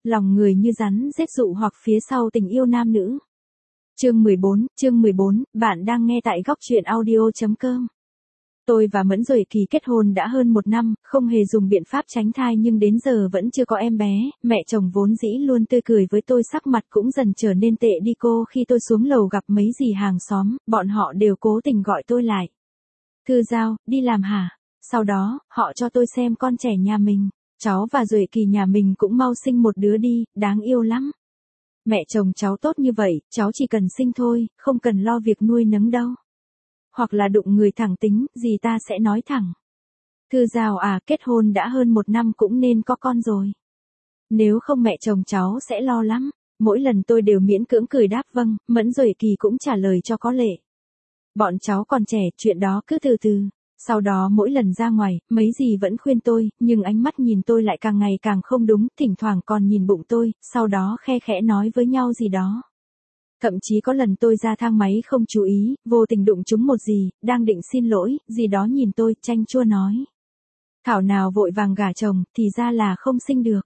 lòng người như rắn rết dụ hoặc phía sau tình yêu nam nữ. Chương 14, bạn đang nghe tại góc truyện audio.com. Tôi và Mẫn Duệ Kỳ kết hôn đã hơn 1 năm, không hề dùng biện pháp tránh thai nhưng đến giờ vẫn chưa có em bé. Mẹ chồng vốn dĩ luôn tươi cười với tôi, sắc mặt cũng dần trở nên tệ đi. Khi tôi xuống lầu gặp mấy dì hàng xóm, bọn họ đều cố tình gọi tôi lại. Thư Giao, đi làm hả? Sau đó, họ cho tôi xem con trẻ nhà mình. Cháu và Duệ Kỳ nhà mình cũng mau sinh một đứa đi, đáng yêu lắm. Mẹ chồng cháu tốt như vậy, cháu chỉ cần sinh thôi, không cần lo việc nuôi nấng đâu. Hoặc là đụng người thẳng tính, gì ta sẽ nói thẳng. Thư Giao à, kết hôn đã hơn 1 năm cũng nên có con rồi. Nếu không mẹ chồng cháu sẽ lo lắm. Mỗi lần tôi đều miễn cưỡng cười đáp vâng, Mẫn Duệ Kỳ cũng trả lời cho có lệ. Bọn cháu còn trẻ, chuyện đó cứ từ từ. Sau đó mỗi lần ra ngoài, mấy dì vẫn khuyên tôi, nhưng ánh mắt nhìn tôi lại càng ngày càng không đúng, thỉnh thoảng còn nhìn bụng tôi, sau đó khe khẽ nói với nhau gì đó. Thậm chí có lần tôi ra thang máy không chú ý, vô tình đụng trúng một dì, đang định xin lỗi, dì đó nhìn tôi, chanh chua nói. Thảo nào vội vàng gả chồng, thì ra là không sinh được.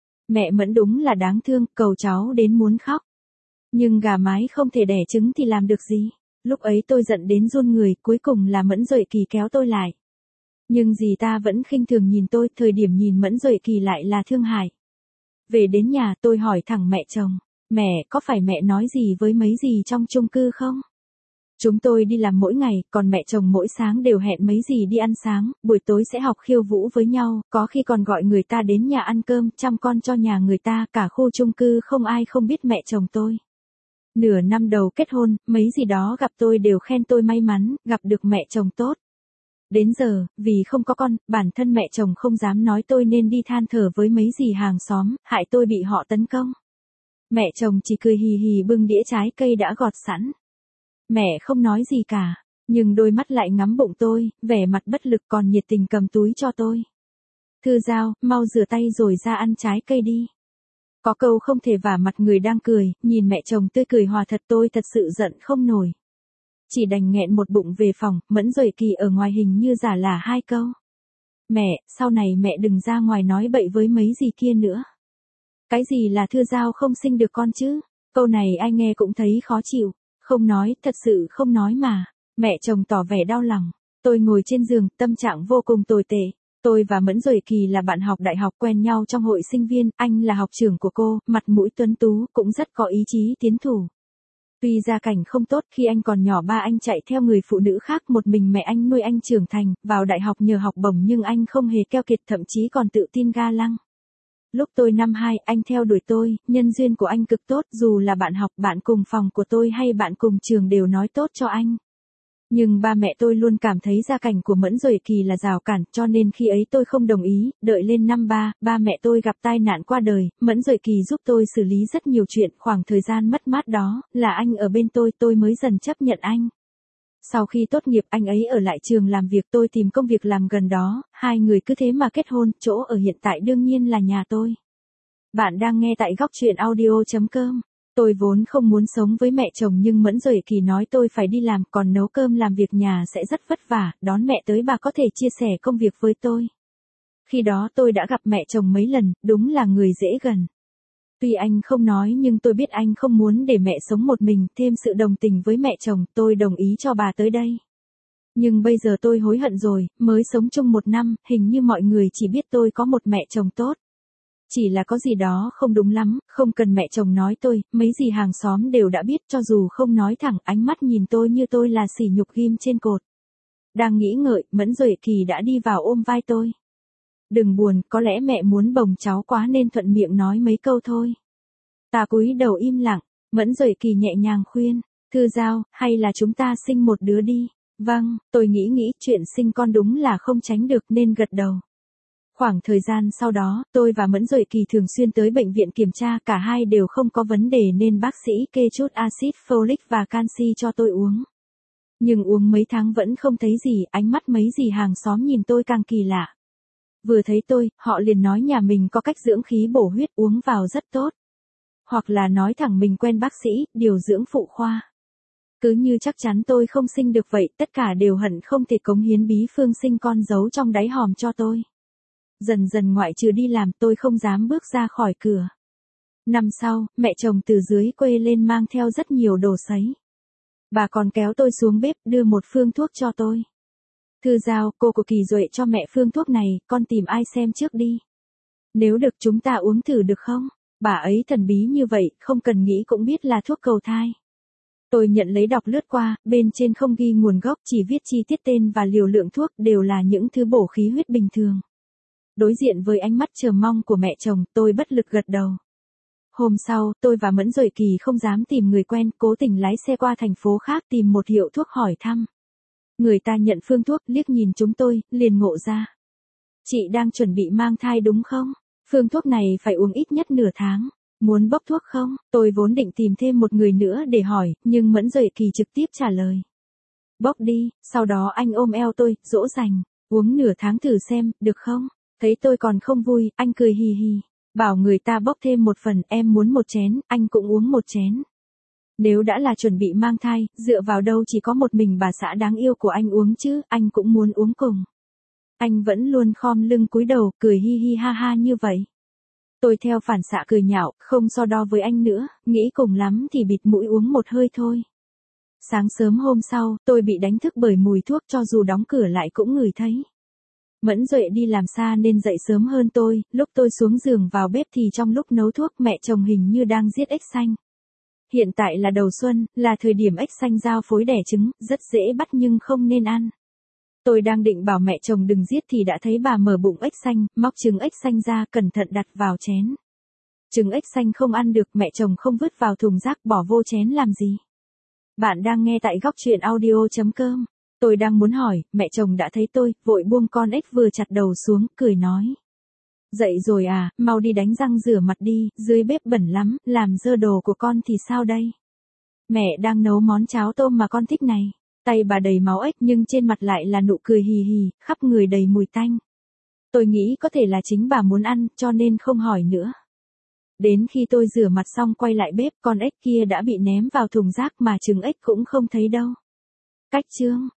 Mẹ Mẫn đúng là đáng thương, cầu cháu đến muốn khóc. Nhưng gà mái không thể đẻ trứng thì làm được gì. Lúc ấy tôi giận đến run người, cuối cùng là Mẫn Duệ Kỳ kéo tôi lại. Nhưng dì ta vẫn khinh thường nhìn tôi, thời điểm nhìn Mẫn Duệ Kỳ lại là thương hại. Về đến nhà tôi hỏi thẳng mẹ chồng, mẹ, có phải mẹ nói gì với mấy dì trong chung cư không? Chúng tôi đi làm mỗi ngày, còn mẹ chồng mỗi sáng đều hẹn mấy dì đi ăn sáng, buổi tối sẽ học khiêu vũ với nhau, có khi còn gọi người ta đến nhà ăn cơm, chăm con cho nhà người ta, cả khu chung cư không ai không biết mẹ chồng tôi. Nửa năm đầu kết hôn, mấy dì đó gặp tôi đều khen tôi may mắn, gặp được mẹ chồng tốt. Đến giờ, vì không có con, bản thân mẹ chồng không dám nói tôi nên đi than thở với mấy dì hàng xóm, hại tôi bị họ tấn công. Mẹ chồng chỉ cười hì hì bưng đĩa trái cây đã gọt sẵn. Mẹ không nói gì cả, nhưng đôi mắt lại ngắm bụng tôi, vẻ mặt bất lực còn nhiệt tình cầm túi cho tôi. Thư Giao, mau rửa tay rồi ra ăn trái cây đi. Có câu không thể vả mặt người đang cười, nhìn mẹ chồng tươi cười hòa thật tôi thật sự giận không nổi. Chỉ đành nghẹn một bụng về phòng, Mẫn Duệ Kỳ ở ngoài hình như giả là 2 câu. Mẹ, sau này mẹ đừng ra ngoài nói bậy với mấy dì kia nữa. Cái gì là Thư Giao không sinh được con chứ? Câu này ai nghe cũng thấy khó chịu. Không nói, thật sự không nói mà. Mẹ chồng tỏ vẻ đau lòng. Tôi ngồi trên giường, tâm trạng vô cùng tồi tệ. Tôi và Mẫn Duệ Kỳ là bạn học đại học quen nhau trong hội sinh viên, anh là học trưởng của cô, mặt mũi tuấn tú, cũng rất có ý chí tiến thủ. Tuy gia cảnh không tốt, khi anh còn nhỏ ba anh chạy theo người phụ nữ khác, một mình mẹ anh nuôi anh trưởng thành, vào đại học nhờ học bổng nhưng anh không hề keo kiệt, thậm chí còn tự tin ga lăng. Lúc tôi năm 2, anh theo đuổi tôi, nhân duyên của anh cực tốt, dù là bạn học, bạn cùng phòng của tôi hay bạn cùng trường đều nói tốt cho anh. Nhưng ba mẹ tôi luôn cảm thấy gia cảnh của Mẫn Duệ Kỳ là rào cản, cho nên khi ấy tôi không đồng ý, đợi lên năm 3, ba mẹ tôi gặp tai nạn qua đời, Mẫn Duệ Kỳ giúp tôi xử lý rất nhiều chuyện, khoảng thời gian mất mát đó, là anh ở bên tôi mới dần chấp nhận anh. Sau khi tốt nghiệp anh ấy ở lại trường làm việc, tôi tìm công việc làm gần đó, hai người cứ thế mà kết hôn, chỗ ở hiện tại đương nhiên là nhà tôi. Bạn đang nghe tại góc truyện audio.com. Tôi vốn không muốn sống với mẹ chồng nhưng Mẫn Duệ Kỳ nói tôi phải đi làm, còn nấu cơm làm việc nhà sẽ rất vất vả, đón mẹ tới bà có thể chia sẻ công việc với tôi. Khi đó tôi đã gặp mẹ chồng mấy lần, đúng là người dễ gần. Tuy anh không nói nhưng tôi biết anh không muốn để mẹ sống một mình, thêm sự đồng tình với mẹ chồng, tôi đồng ý cho bà tới đây. Nhưng bây giờ tôi hối hận rồi, mới sống chung 1 năm, hình như mọi người chỉ biết tôi có một mẹ chồng tốt. Chỉ là có gì đó không đúng lắm, không cần mẹ chồng nói tôi, mấy dì hàng xóm đều đã biết, cho dù không nói thẳng, ánh mắt nhìn tôi như tôi là sỉ nhục ghim trên cột. Đang nghĩ ngợi, Mẫn Duệ Kỳ đã đi vào ôm vai tôi. Đừng buồn, có lẽ mẹ muốn bồng cháu quá nên thuận miệng nói mấy câu thôi. Ta cúi đầu im lặng, Mẫn Duệ Kỳ nhẹ nhàng khuyên, Thư Giao, hay là chúng ta sinh một đứa đi. Vâng, tôi nghĩ chuyện sinh con đúng là không tránh được nên gật đầu. Khoảng thời gian sau đó, tôi và Mẫn Duệ Kỳ thường xuyên tới bệnh viện kiểm tra, cả hai đều không có vấn đề nên bác sĩ kê chút axit folic và canxi cho tôi uống. Nhưng uống mấy tháng vẫn không thấy gì, ánh mắt mấy dì hàng xóm nhìn tôi càng kỳ lạ. Vừa thấy tôi, họ liền nói nhà mình có cách dưỡng khí bổ huyết uống vào rất tốt. Hoặc là nói thẳng mình quen bác sĩ, điều dưỡng phụ khoa. Cứ như chắc chắn tôi không sinh được vậy, tất cả đều hận không thể cống hiến bí phương sinh con giấu trong đáy hòm cho tôi. Dần dần ngoại trừ đi làm tôi không dám bước ra khỏi cửa. Năm sau, mẹ chồng từ dưới quê lên mang theo rất nhiều đồ sấy. Bà còn kéo tôi xuống bếp đưa một phương thuốc cho tôi. Thư Giao, cô của Kỳ Duệ cho mẹ phương thuốc này, con tìm ai xem trước đi. Nếu được chúng ta uống thử được không? Bà ấy thần bí như vậy, không cần nghĩ cũng biết là thuốc cầu thai. Tôi nhận lấy đọc lướt qua, bên trên không ghi nguồn gốc, chỉ viết chi tiết tên và liều lượng thuốc, đều là những thứ bổ khí huyết bình thường. Đối diện với ánh mắt chờ mong của mẹ chồng, tôi bất lực gật đầu. Hôm sau, tôi và Mẫn Duệ Kỳ không dám tìm người quen, cố tình lái xe qua thành phố khác tìm một hiệu thuốc hỏi thăm. Người ta nhận phương thuốc, liếc nhìn chúng tôi, liền ngộ ra. Chị đang chuẩn bị mang thai đúng không? Phương thuốc này phải uống ít nhất nửa tháng. Muốn bốc thuốc không? Tôi vốn định tìm thêm một người nữa để hỏi, nhưng Mẫn Duệ Kỳ trực tiếp trả lời. Bốc đi, sau đó anh ôm eo tôi, dỗ dành. Uống nửa tháng thử xem, được không? Thấy tôi còn không vui, anh cười hì hì. Bảo người ta bốc thêm một phần, em muốn một chén, anh cũng uống một chén. Nếu đã là chuẩn bị mang thai, dựa vào đâu chỉ có một mình bà xã đáng yêu của anh uống chứ, anh cũng muốn uống cùng. Anh vẫn luôn khom lưng cúi đầu, cười hi hi ha ha như vậy. Tôi theo phản xạ cười nhạo, không so đo với anh nữa, nghĩ cùng lắm thì bịt mũi uống một hơi thôi. Sáng sớm hôm sau, tôi bị đánh thức bởi mùi thuốc, cho dù đóng cửa lại cũng ngửi thấy. Mẫn Duệ đi làm xa nên dậy sớm hơn tôi, lúc tôi xuống giường vào bếp thì trong lúc nấu thuốc mẹ chồng hình như đang giết ếch xanh. Hiện tại là đầu xuân, là thời điểm ếch xanh giao phối đẻ trứng, rất dễ bắt nhưng không nên ăn. Tôi đang định bảo mẹ chồng đừng giết thì đã thấy bà mở bụng ếch xanh, móc trứng ếch xanh ra, cẩn thận đặt vào chén. Trứng ếch xanh không ăn được, mẹ chồng không vứt vào thùng rác bỏ vô chén làm gì. Bạn đang nghe tại góc truyện audio.com. Tôi đang muốn hỏi, mẹ chồng đã thấy tôi, vội buông con ếch vừa chặt đầu xuống, cười nói. Dậy rồi à, mau đi đánh răng rửa mặt đi, dưới bếp bẩn lắm, làm dơ đồ của con thì sao đây? Mẹ đang nấu món cháo tôm mà con thích này. Tay bà đầy máu ếch nhưng trên mặt lại là nụ cười hì hì, khắp người đầy mùi tanh. Tôi nghĩ có thể là chính bà muốn ăn, cho nên không hỏi nữa. Đến khi tôi rửa mặt xong quay lại bếp, con ếch kia đã bị ném vào thùng rác mà trứng ếch cũng không thấy đâu. Cách chương